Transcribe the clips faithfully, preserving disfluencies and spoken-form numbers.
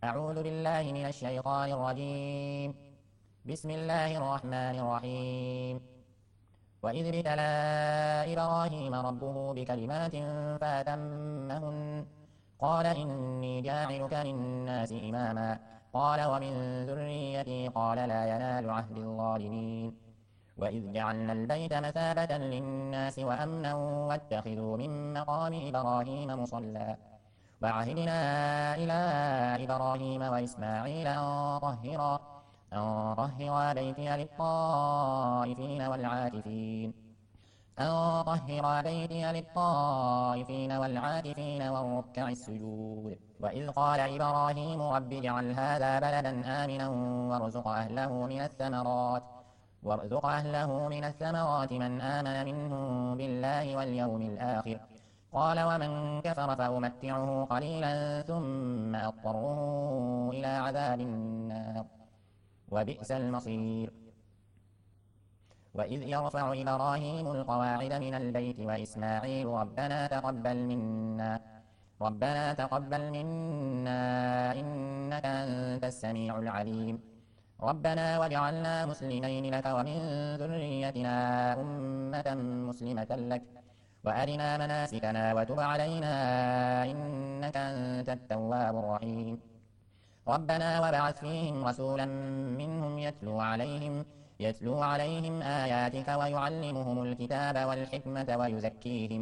أعوذ بالله من الشيطان الرجيم. بسم الله الرحمن الرحيم. وإذ ابتلى إبراهيم ربه بكلمات فأتمهن قال إني جاعلك للناس إماما قال ومن ذريتي قال لا ينال عهد الظالمين. وإذ جعلنا البيت مثابة للناس وأمنا واتخذوا من مقام إبراهيم مصلى وعهدنا إلى إبراهيم وإسماعيل أن طهرا أن طهرا بيتي للطائفين والعاكفين أن طهرا بيتي للطائفين والعاكفين والركع السجود. وإذ قال إبراهيم رب اجعل هذا بلدا آمنا وارزق أهله من الثمرات وارزق أهله من الثمرات من آمن منهم بالله واليوم الآخر قال ومن كفر فأمتعه قليلا ثم أضطره إلى عذاب النار وبئس المصير. وإذ يرفع إبراهيم القواعد من البيت وإسماعيل ربنا تقبل منا ربنا تقبل منا إنك أنت السميع العليم ربنا واجعلنا مسلمين لك ومن ذريتنا أمة مسلمة لك وأرنا مناسكنا وتب علينا إنك أنت التواب الرحيم ربنا وابعث فيهم رسولا منهم يتلو عليهم يتلو عليهم آياتك ويعلمهم الكتاب والحكمة ويزكيهم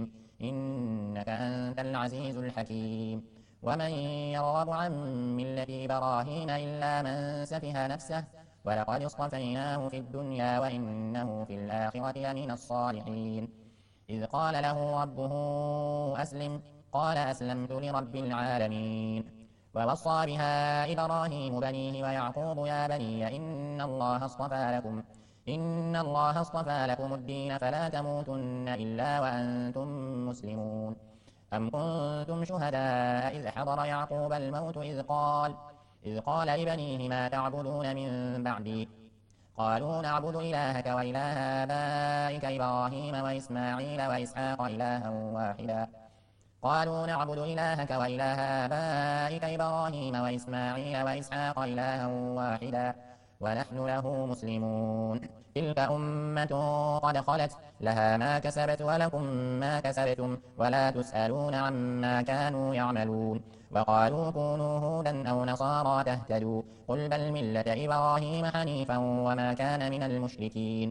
إنك أنت العزيز الحكيم. ومن يرغب عن ملة إبراهيم إلا من سفه نفسه ولقد اصطفيناه في الدنيا وإنه في الآخرة لمن الصالحين. إذ قال له ربه أسلم قال أسلمت لرب العالمين. ووصى بها إبراهيم بنيه ويعقوب يا بني إن الله اصطفى لكم إن الله اصطفى لكم الدين فلا تموتن إلا وأنتم مسلمون. أم كنتم شهداء إذ حضر يعقوب الموت إذ قال إذ قال لبنيه ما تعبدون من بعدي قالوا نعبد إلهك وإله آبائك إبراهيم وإسماعيل وإسحاق إلها واحدا قالوا نعبد إلهك وإله آبائك إبراهيم وإسماعيل وإسحاق إلها واحدا ونحن له مسلمون. تلك أمة قد خلت لها ما كسبت ولكم ما كسبتم ولا تسألون عما كانوا يعملون. وقالوا كونوا هودا أو نصارى تهتدوا قل بل ملة إبراهيم حنيفا وما كان من المشركين.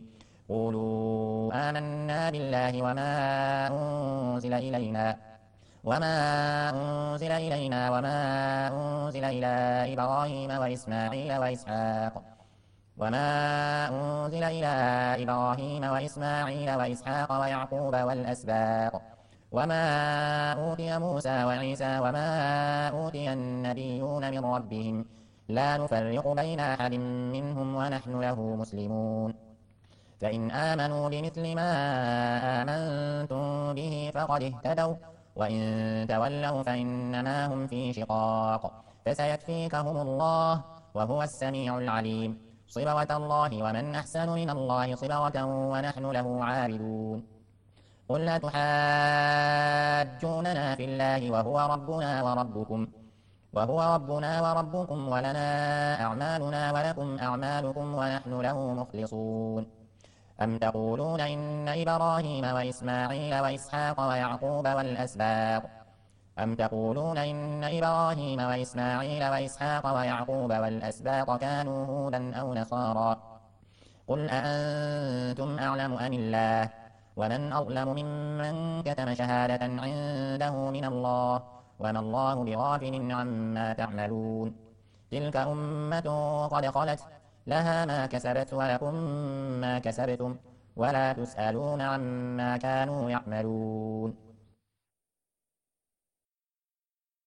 قولوا آمنا بالله وما أنزل إلينا وما أنزل إلينا وما أنزل إلى إبراهيم وإسماعيل وإسحاق وما أنزل إلى إبراهيم وإسماعيل وإسحاق ويعقوب والأسباط وما أوتي موسى وعيسى وما أوتي النبيون من ربهم لا نفرق بين أحد منهم ونحن له مسلمون. فإن آمنوا بمثل ما آمنتم به فقد اهتدوا وإن تولوا فإنما هم في شقاق فسيكفيكهم الله وهو السميع العليم. صبغة الله ومن أحسن من الله صبغة ونحن له عابدون. قل أتحاجوننا في الله وهو ربنا وربكم وهو ربنا وربكم ولنا أعمالنا ولكم أعمالكم ونحن له مخلصون. أم تقولون إن إبراهيم وإسماعيل وإسحاق ويعقوب والأسباط أم تقولون إن إبراهيم وإسماعيل وإسحاق ويعقوب والأسباط كانوا هودا أو نصارى قل أأنتم أعلم أم الله ومن أظلم ممن كتم شهادة عنده من الله وما الله بغافل عما تعملون. تلك أمة قد خلت لها ما كسبت ولكم ما كسبتم ولا تسألون عما كانوا يعملون.